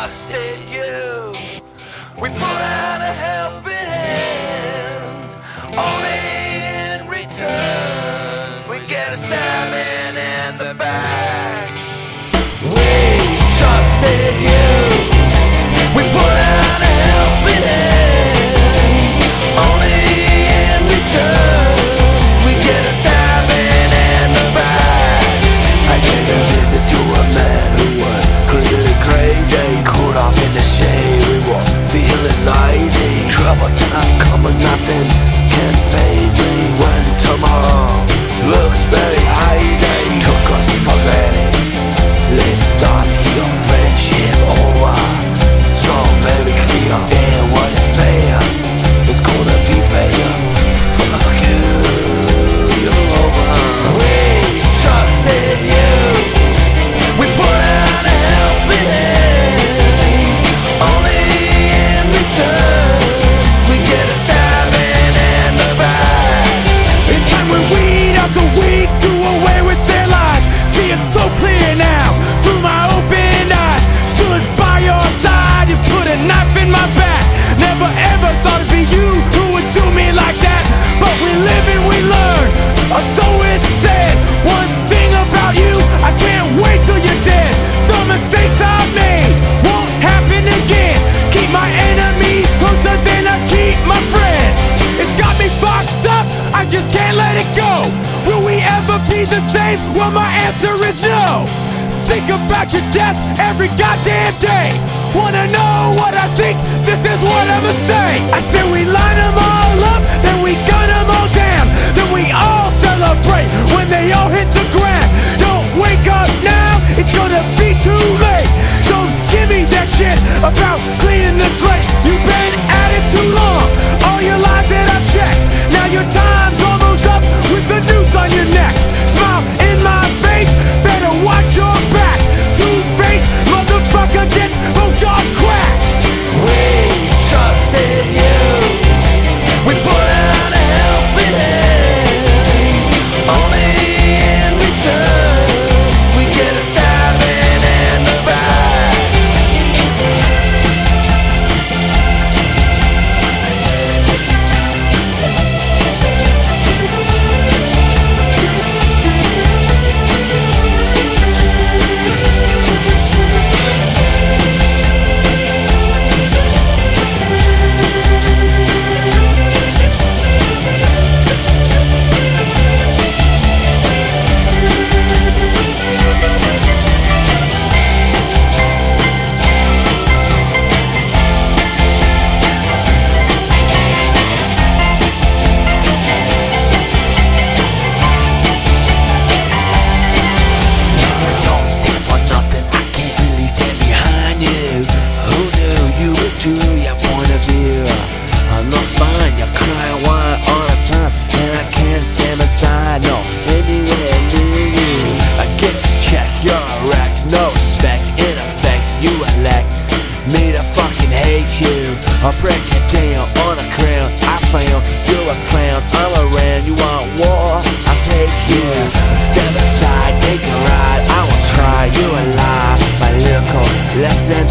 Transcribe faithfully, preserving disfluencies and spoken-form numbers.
trusted you. We put out a helping hand, only in return we get a stabbing in the back. We trusted you. We put out a helping hand, only in return we get a stabbing in the back. I did a visit to a man who was clearly crazy, caught off in the shade. We were feeling lazy. Trouble times coming, nothing can faze me. When tomorrow looks very hazy, took us for granted. Let's start here, friendship over. So very clear, and what is fair is gonna be fair. Fuck you, you're over. We trusted you. We put out a helping hand, only in return we get a stabbing in the back. It's time we weed out the weak, do away with their lies. See it so clear now, through my open eyes. Stood by your side, you put a knife in my back. Never ever thought it'd be you who would do me like that. But we live and we learn, or so it's said. One thing about you, I can't wait till you're dead. The mistakes I've made won't happen again. Keep my enemies closer than I keep my friends. It's got me fucked up, I just can't let it go. Will we ever be the same? Well, my answer is no. Think about your death every goddamn day. Wanna know what I think? This is what I'ma say. I say we line them all up, then we gun them all down. Then we all celebrate when they all hit the ground. Don't wake up now, it's gonna be too late. Don't give me that shit about cleaning the slate. You've been at it too long, all your lives that I've checked. Now your time's almost up with the noose on your neck. Smile in my face, better watch your back. Two-faced motherfucker gets both jaws cracked. We trusted you. We put out a helping hand, only in return we get a stabbing in the back. I'll break it down on a crown. I found you're a clown. I'm around. You want war? I'll take you. Step aside, take a ride. I will try. You alive. My lyrical lesson